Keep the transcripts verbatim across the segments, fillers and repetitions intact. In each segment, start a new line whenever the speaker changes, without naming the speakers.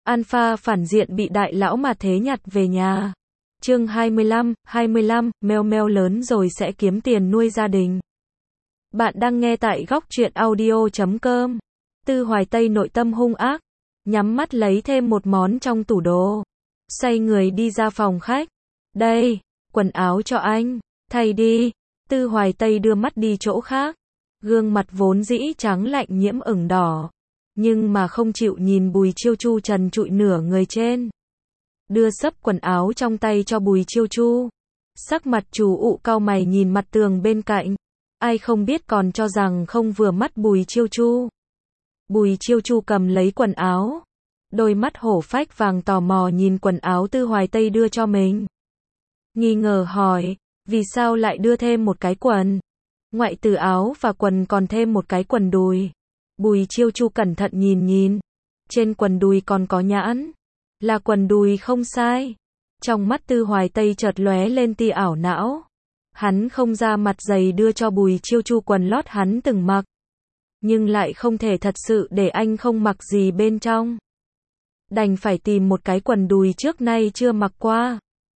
Alpha phản diện bị đại lão mà thế nhặt về nhà. Chương hai mươi lăm, hai mươi lăm, meo meo lớn rồi sẽ kiếm tiền nuôi gia đình. Bạn đang nghe tại góc truyện audio chấm com. Tư Hoài Tây nội tâm hung ác, nhắm mắt lấy thêm một món trong tủ đồ. Xoay người đi ra phòng khách. Đây, quần áo cho anh, thay đi. Tư Hoài Tây đưa mắt đi chỗ khác. Gương mặt vốn dĩ trắng lạnh nhiễm ửng đỏ. Nhưng mà không chịu nhìn Bùi Chiêu Chu trần trụi nửa người trên. Đưa xấp quần áo trong tay cho Bùi Chiêu Chu. Sắc mặt chủ ụ cau mày nhìn mặt tường bên cạnh. Ai không biết còn cho rằng không vừa mắt Bùi Chiêu Chu. Bùi Chiêu Chu cầm lấy quần áo. Đôi mắt hổ phách vàng tò mò nhìn quần áo Tư Hoài Tây đưa cho mình. Nghi ngờ hỏi, vì sao lại đưa thêm một cái quần? Ngoại trừ áo và quần còn thêm một cái quần đùi. Bùi Chiêu Chu cẩn thận nhìn nhìn. Trên quần đùi còn có nhãn. Là quần đùi không sai. Trong mắt Tư Hoài Tây chợt lóe lên tia ảo não. Hắn không ra mặt dày đưa cho Bùi Chiêu Chu quần lót hắn từng mặc. Nhưng lại không thể thật sự để anh không mặc gì bên trong. Đành phải tìm một cái quần đùi trước nay chưa mặc qua.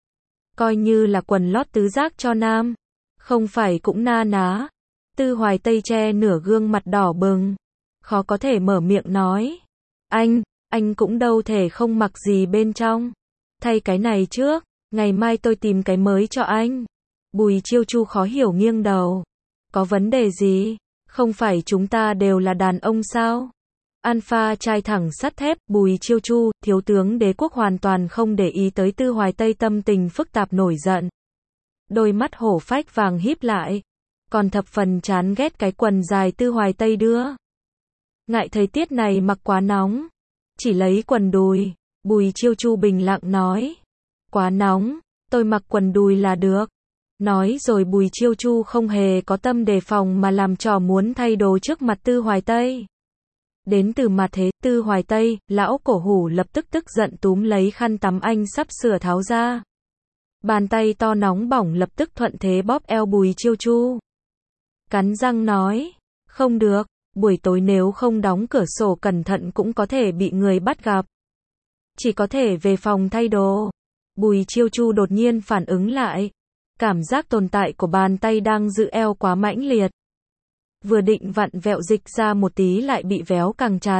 Coi như là quần lót tứ giác cho nam. Không phải cũng na ná. Tư Hoài Tây che nửa gương mặt đỏ bừng. Khó có thể mở miệng nói. Anh, anh cũng đâu thể không mặc gì bên trong. Thay cái này trước, ngày mai tôi tìm cái mới cho anh. Bùi Chiêu Chu khó hiểu nghiêng đầu. Có vấn đề gì? Không phải chúng ta đều là đàn ông sao? Alpha trai thẳng sắt thép, Bùi Chiêu Chu, thiếu tướng đế quốc hoàn toàn không để ý tới Tư Hoài Tây tâm tình phức tạp nổi giận. Đôi mắt hổ phách vàng híp lại. Còn thập phần chán ghét cái quần dài Tư Hoài Tây đưa. Ngại thời tiết này mặc quá nóng. Chỉ lấy quần đùi. Bùi Chiêu Chu bình lặng nói. Quá nóng, tôi mặc quần đùi là được. Nói rồi Bùi Chiêu Chu không hề có tâm đề phòng mà làm trò muốn thay đồ trước mặt Tư Hoài Tây. Đến từ mặt thế, Tư Hoài Tây, lão cổ hủ lập tức tức giận túm lấy khăn tắm anh sắp sửa tháo ra. Bàn tay to nóng bỏng lập tức thuận thế bóp eo Bùi Chiêu Chu. Cắn răng nói, không được, buổi tối nếu không đóng cửa sổ cẩn thận cũng có thể bị người bắt gặp. Chỉ có thể về phòng thay đồ. Bùi Chiêu Chu đột nhiên phản ứng lại. Cảm giác tồn tại của bàn tay đang giữ eo quá mãnh liệt. Vừa định vặn vẹo dịch ra một tí lại bị véo càng chặt.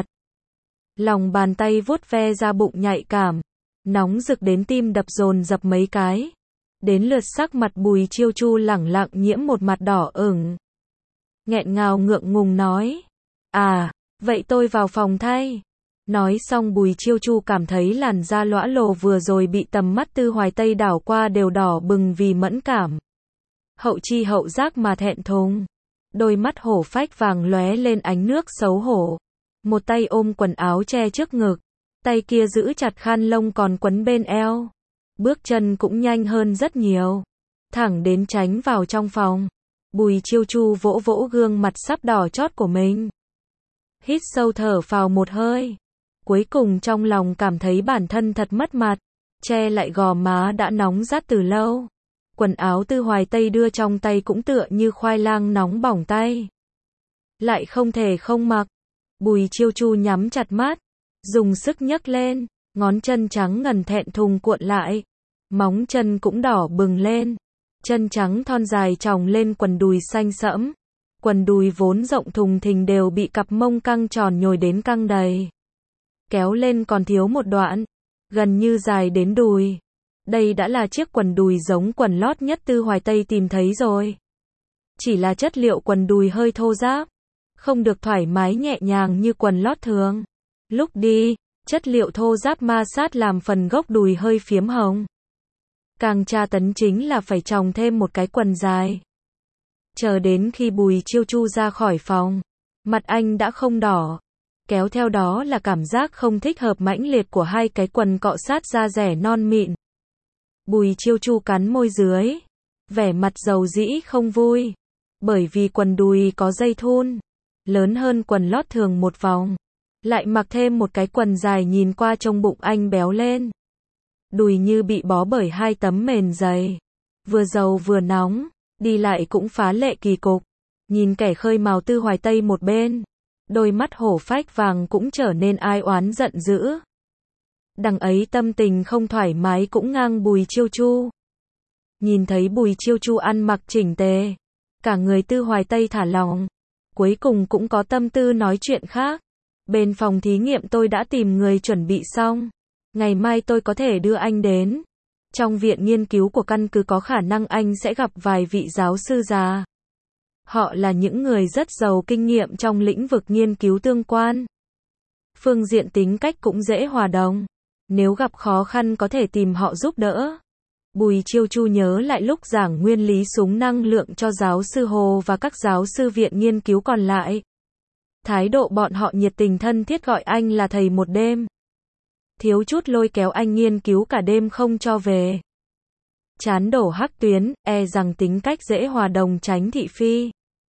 Lòng bàn tay vuốt ve ra bụng nhạy cảm. Nóng rực đến tim đập dồn dập mấy cái. Đến lượt sắc mặt Bùi Chiêu Chu lẳng lặng nhiễm một mặt đỏ ửng. Nghẹn ngào ngượng ngùng nói. À, vậy tôi vào phòng thay. Nói xong Bùi Chiêu Chu cảm thấy làn da lõa lồ vừa rồi bị tầm mắt Tư Hoài Tây đảo qua đều đỏ bừng vì mẫn cảm. Hậu chi hậu giác mà thẹn thùng. Đôi mắt hổ phách vàng lóe lên ánh nước xấu hổ. Một tay ôm quần áo che trước ngực. Tay kia giữ chặt khăn lông còn quấn bên eo. Bước chân cũng nhanh hơn rất nhiều. Thẳng đến tránh vào trong phòng. Bùi Chiêu Chu vỗ vỗ gương mặt sắp đỏ chót của mình. Hít sâu thở phào một hơi. Cuối cùng trong lòng cảm thấy bản thân thật mất mặt. Che lại gò má đã nóng rát từ lâu. Quần áo Tư Hoài Tây đưa trong tay cũng tựa như khoai lang nóng bỏng tay. Lại không thể không mặc. Bùi Chiêu Chu nhắm chặt mắt. Dùng sức nhấc lên. Ngón chân trắng ngần thẹn thùng cuộn lại. Móng chân cũng đỏ bừng lên. Chân trắng thon dài tròng lên quần đùi xanh sẫm. Quần đùi vốn rộng thùng thình đều bị cặp mông căng tròn nhồi đến căng đầy. Kéo lên còn thiếu một đoạn. Gần như dài đến đùi. Đây đã là chiếc quần đùi giống quần lót nhất Tư Hoài Tây tìm thấy rồi. Chỉ là chất liệu quần đùi hơi thô ráp. Không được thoải mái nhẹ nhàng như quần lót thường. Lúc đi, chất liệu thô ráp ma sát làm phần gốc đùi hơi phiếm hồng. Càng tra tấn chính là phải chòng thêm một cái quần dài. Chờ đến khi Bùi Chiêu Chu ra khỏi phòng. Mặt anh đã không đỏ. Kéo theo đó là cảm giác không thích hợp mãnh liệt của hai cái quần cọ sát da rẻ non mịn. Bùi Chiêu Chu cắn môi dưới. Vẻ mặt dầu dĩ không vui. Bởi vì quần đùi có dây thun. Lớn hơn quần lót thường một vòng. Lại mặc thêm một cái quần dài nhìn qua trông bụng anh béo lên. Đùi như bị bó bởi hai tấm mền dày. Vừa dầu vừa nóng. Đi lại cũng phá lệ kỳ cục. Nhìn kẻ khơi mào Tư Hoài Tây một bên. Đôi mắt hổ phách vàng cũng trở nên ai oán giận dữ. Đằng ấy tâm tình không thoải mái cũng ngang Bùi Chiêu Chu. Nhìn thấy Bùi Chiêu Chu ăn mặc chỉnh tề, cả người Tư Hoài Tây thả lỏng, cuối cùng cũng có tâm tư nói chuyện khác. Bên phòng thí nghiệm tôi đã tìm người chuẩn bị xong. Ngày mai tôi có thể đưa anh đến. Trong viện nghiên cứu của căn cứ có khả năng anh sẽ gặp vài vị giáo sư già. Họ là những người rất giàu kinh nghiệm trong lĩnh vực nghiên cứu tương quan. Phương diện tính cách cũng dễ hòa đồng. Nếu gặp khó khăn có thể tìm họ giúp đỡ. Bùi Chiêu Chu nhớ lại lúc giảng nguyên lý súng năng lượng cho giáo sư Hồ và các giáo sư viện nghiên cứu còn lại. Thái độ bọn họ nhiệt tình thân thiết, gọi anh là thầy một đêm. Thiếu chút lôi kéo anh nghiên cứu cả đêm không cho về. Chán đổ hắc tuyến, e rằng tính cách dễ hòa đồng tránh thị phi.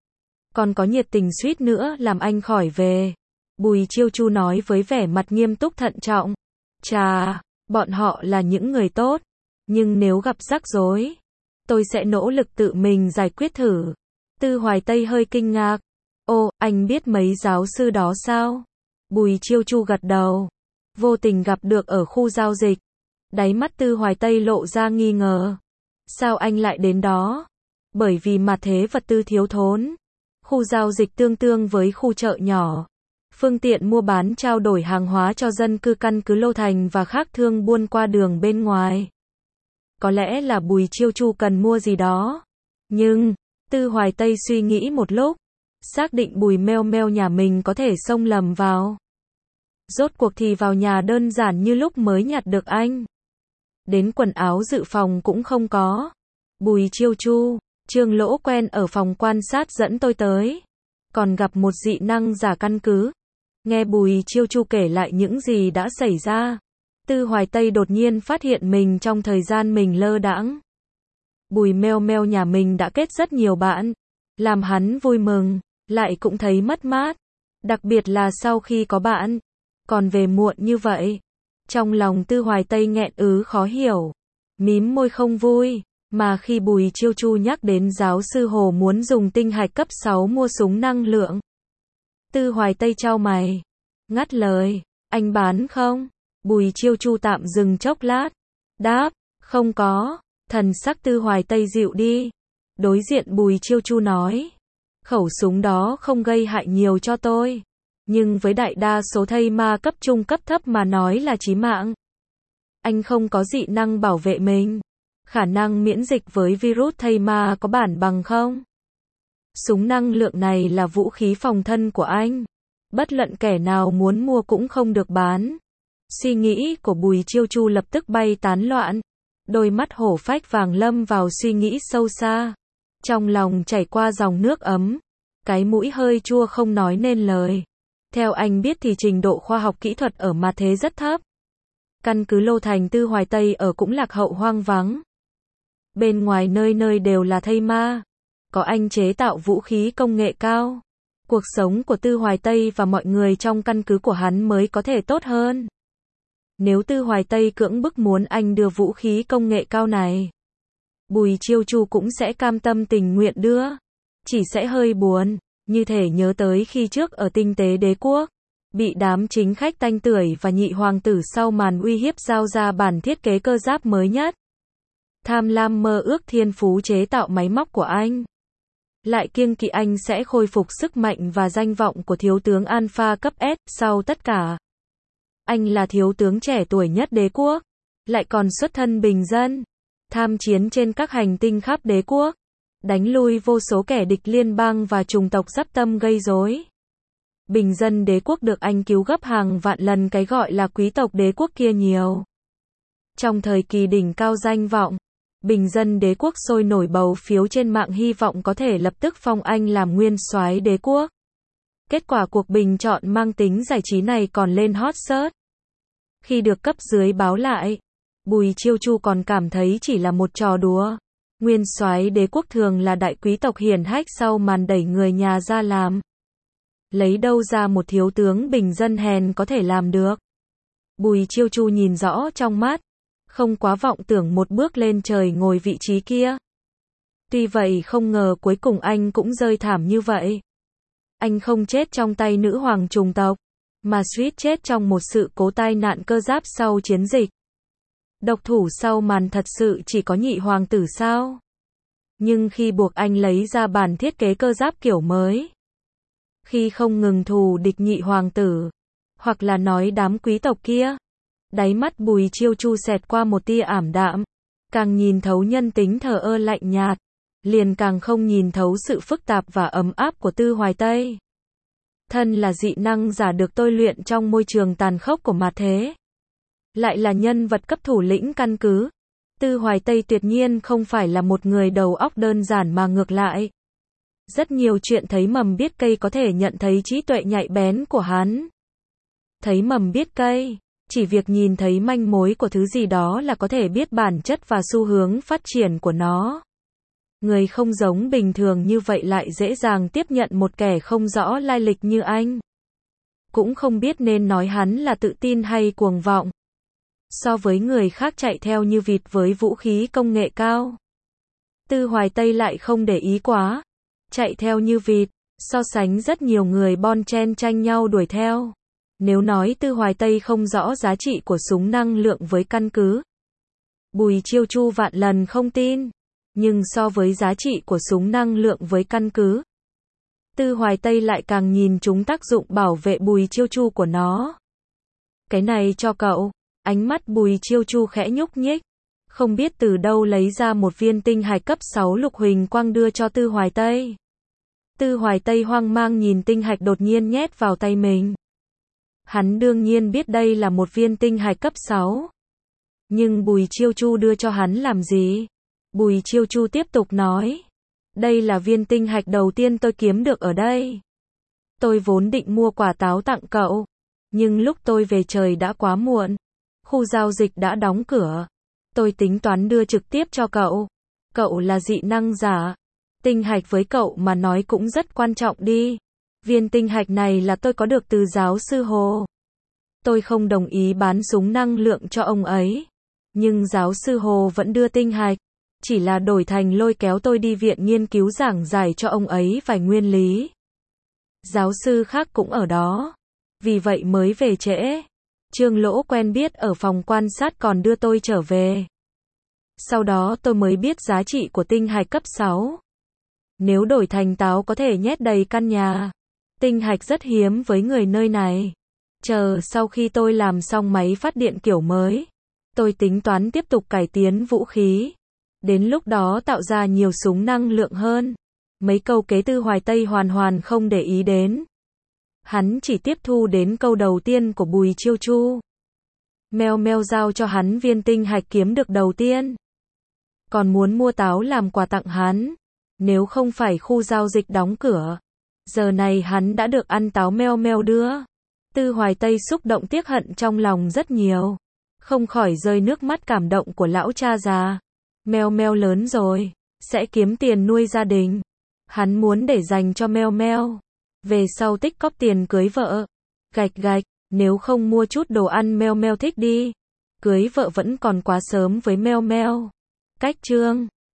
Còn có nhiệt tình suýt nữa làm anh khỏi về. Bùi Chiêu Chu nói với vẻ mặt nghiêm túc thận trọng. Chà, bọn họ là những người tốt. Nhưng nếu gặp rắc rối, tôi sẽ nỗ lực tự mình giải quyết thử. Tư Hoài Tây hơi kinh ngạc. Ô, anh biết mấy giáo sư đó sao? Bùi Chiêu Chu gật đầu. Vô tình gặp được ở khu giao dịch. Đáy mắt Tư Hoài Tây lộ ra nghi ngờ. Sao anh lại đến đó? Bởi vì mà thế vật tư thiếu thốn. Khu giao dịch tương tương với khu chợ nhỏ. Phương tiện mua bán trao đổi hàng hóa cho dân cư căn cứ Lô Thành và khác thương buôn qua đường bên ngoài. Có lẽ là Bùi Chiêu Chu cần mua gì đó. Nhưng, Tư Hoài Tây suy nghĩ một lúc. Xác định Bùi Meo Meo nhà mình có thể xông lầm vào. Rốt cuộc thì vào nhà đơn giản như lúc mới nhặt được anh. Đến quần áo dự phòng cũng không có. Bùi Chiêu Chu, Trương Lỗ quen ở phòng quan sát dẫn tôi tới. Còn gặp một dị năng giả căn cứ. Nghe Bùi Chiêu Chu kể lại những gì đã xảy ra. Tư Hoài Tây đột nhiên phát hiện mình trong thời gian mình lơ đãng. Bùi Meo Meo nhà mình đã kết rất nhiều bạn. Làm hắn vui mừng, lại cũng thấy mất mát. Đặc biệt là sau khi có bạn. Còn về muộn như vậy. Trong lòng Tư Hoài Tây nghẹn ứ khó hiểu. Mím môi không vui. Mà khi Bùi Chiêu Chu nhắc đến giáo sư Hồ muốn dùng tinh hạch cấp sáu mua súng năng lượng. Tư Hoài Tây chau mày. Ngắt lời. Anh bán không? Bùi Chiêu Chu tạm dừng chốc lát. Đáp. Không có. Thần sắc Tư Hoài Tây dịu đi. Đối diện Bùi Chiêu Chu nói. Khẩu súng đó không gây hại nhiều cho tôi. Nhưng với đại đa số thây ma cấp trung cấp thấp mà nói là chí mạng. Anh không có dị năng bảo vệ mình. Khả năng miễn dịch với virus thây ma có bản bằng không? Súng năng lượng này là vũ khí phòng thân của anh. Bất luận kẻ nào muốn mua cũng không được bán. Suy nghĩ của Bùi Chiêu Chu lập tức bay tán loạn. Đôi mắt hổ phách vàng lâm vào suy nghĩ sâu xa. Trong lòng chảy qua dòng nước ấm. Cái mũi hơi chua không nói nên lời. Theo anh biết thì trình độ khoa học kỹ thuật ở mà thế rất thấp. Căn cứ Lô Thành Tư Hoài Tây ở cũng lạc hậu hoang vắng. Bên ngoài nơi nơi đều là thây ma. Có anh chế tạo vũ khí công nghệ cao. Cuộc sống của Tư Hoài Tây và mọi người trong căn cứ của hắn mới có thể tốt hơn. Nếu Tư Hoài Tây cưỡng bức muốn anh đưa vũ khí công nghệ cao này, Bùi Chiêu Chu cũng sẽ cam tâm tình nguyện đưa. Chỉ sẽ hơi buồn, như thể nhớ tới khi trước ở Tinh tế Đế quốc, bị đám chính khách tanh tưởi và nhị hoàng tử sau màn uy hiếp giao ra bản thiết kế cơ giáp mới nhất. Tham lam mơ ước thiên phú chế tạo máy móc của anh. Lại kiêng kỵ anh sẽ khôi phục sức mạnh và danh vọng của thiếu tướng Alpha cấp S sau tất cả. Anh là thiếu tướng trẻ tuổi nhất đế quốc, lại còn xuất thân bình dân, tham chiến trên các hành tinh khắp đế quốc, đánh lui vô số kẻ địch liên bang và chủng tộc giáp tâm gây rối. Bình dân đế quốc được anh cứu gấp hàng vạn lần cái gọi là quý tộc đế quốc kia nhiều. Trong thời kỳ đỉnh cao danh vọng, bình dân đế quốc sôi nổi bầu phiếu trên mạng hy vọng có thể lập tức phong anh làm nguyên soái đế quốc. Kết quả cuộc bình chọn mang tính giải trí này còn lên hot search. Khi được cấp dưới báo lại, Bùi Chiêu Chu còn cảm thấy chỉ là một trò đùa. Nguyên soái đế quốc thường là đại quý tộc hiển hách sau màn đẩy người nhà ra làm. Lấy đâu ra một thiếu tướng bình dân hèn có thể làm được. Bùi Chiêu Chu nhìn rõ trong mắt, không quá vọng tưởng một bước lên trời ngồi vị trí kia. Tuy vậy không ngờ cuối cùng anh cũng rơi thảm như vậy. Anh không chết trong tay nữ hoàng chủng tộc, mà suýt chết trong một sự cố tai nạn cơ giáp sau chiến dịch. Độc thủ sau màn thật sự chỉ có nhị hoàng tử sao? Nhưng khi buộc anh lấy ra bản thiết kế cơ giáp kiểu mới, khi không ngừng thù địch nhị hoàng tử, hoặc là nói đám quý tộc kia, đáy mắt Bùi Chiêu Chu xẹt qua một tia ảm đạm, càng nhìn thấu nhân tính thờ ơ lạnh nhạt, liền càng không nhìn thấu sự phức tạp và ấm áp của Tư Hoài Tây. Thân là dị năng giả được tôi luyện trong môi trường tàn khốc của mặt thế, lại là nhân vật cấp thủ lĩnh căn cứ, Tư Hoài Tây tuyệt nhiên không phải là một người đầu óc đơn giản mà ngược lại. Rất nhiều chuyện thấy mầm biết cây có thể nhận thấy trí tuệ nhạy bén của hắn. Thấy mầm biết cây, chỉ việc nhìn thấy manh mối của thứ gì đó là có thể biết bản chất và xu hướng phát triển của nó. Người không giống bình thường như vậy lại dễ dàng tiếp nhận một kẻ không rõ lai lịch như anh. Cũng không biết nên nói hắn là tự tin hay cuồng vọng. So với người khác chạy theo như vịt với vũ khí công nghệ cao, Tư Hoài Tây lại không để ý quá. Chạy theo như vịt, so sánh rất nhiều người bon chen tranh nhau đuổi theo. Nếu nói Tư Hoài Tây không rõ giá trị của súng năng lượng với căn cứ, Bùi Chiêu Chu vạn lần không tin. Nhưng so với giá trị của súng năng lượng với căn cứ, Tư Hoài Tây lại càng nhìn chúng tác dụng bảo vệ Bùi Chiêu Chu của nó. Cái này cho cậu. Ánh mắt Bùi Chiêu Chu khẽ nhúc nhích, không biết từ đâu lấy ra một viên tinh hạch cấp sáu lục huỳnh quang đưa cho Tư Hoài Tây. Tư Hoài Tây hoang mang nhìn tinh hạch đột nhiên nhét vào tay mình. Hắn đương nhiên biết đây là một viên tinh hạch cấp sáu. Nhưng Bùi Chiêu Chu đưa cho hắn làm gì? Bùi Chiêu Chu tiếp tục nói. Đây là viên tinh hạch đầu tiên tôi kiếm được ở đây. Tôi vốn định mua quả táo tặng cậu. Nhưng lúc tôi về trời đã quá muộn. Khu giao dịch đã đóng cửa. Tôi tính toán đưa trực tiếp cho cậu. Cậu là dị năng giả. Tinh hạch với cậu mà nói cũng rất quan trọng đi. Viên tinh hạch này là tôi có được từ giáo sư Hồ. Tôi không đồng ý bán súng năng lượng cho ông ấy. Nhưng giáo sư Hồ vẫn đưa tinh hạch. Chỉ là đổi thành lôi kéo tôi đi viện nghiên cứu giảng giải cho ông ấy vài nguyên lý. Giáo sư khác cũng ở đó. Vì vậy mới về trễ. Trương Lỗ quen biết ở phòng quan sát còn đưa tôi trở về. Sau đó tôi mới biết giá trị của tinh hạch cấp sáu. Nếu đổi thành táo có thể nhét đầy căn nhà. Tinh hạch rất hiếm với người nơi này. Chờ sau khi tôi làm xong máy phát điện kiểu mới, tôi tính toán tiếp tục cải tiến vũ khí. Đến lúc đó tạo ra nhiều súng năng lượng hơn. Mấy câu kế Tư Hoài Tây hoàn hoàn không để ý đến. Hắn chỉ tiếp thu đến câu đầu tiên của Bùi Chiêu Chu. Meo meo giao cho hắn viên tinh hạch kiếm được đầu tiên. Còn muốn mua táo làm quà tặng hắn. Nếu không phải khu giao dịch đóng cửa, giờ này hắn đã được ăn táo meo meo đưa. Tư Hoài Tây xúc động tiếc hận trong lòng rất nhiều. Không khỏi rơi nước mắt cảm động của lão cha già. Meo meo lớn rồi, sẽ kiếm tiền nuôi gia đình. Hắn muốn để dành cho meo meo. Về sau tích cóp tiền cưới vợ. Gạch gạch, nếu không mua chút đồ ăn meo meo thích đi. Cưới vợ vẫn còn quá sớm với meo meo. Cách chương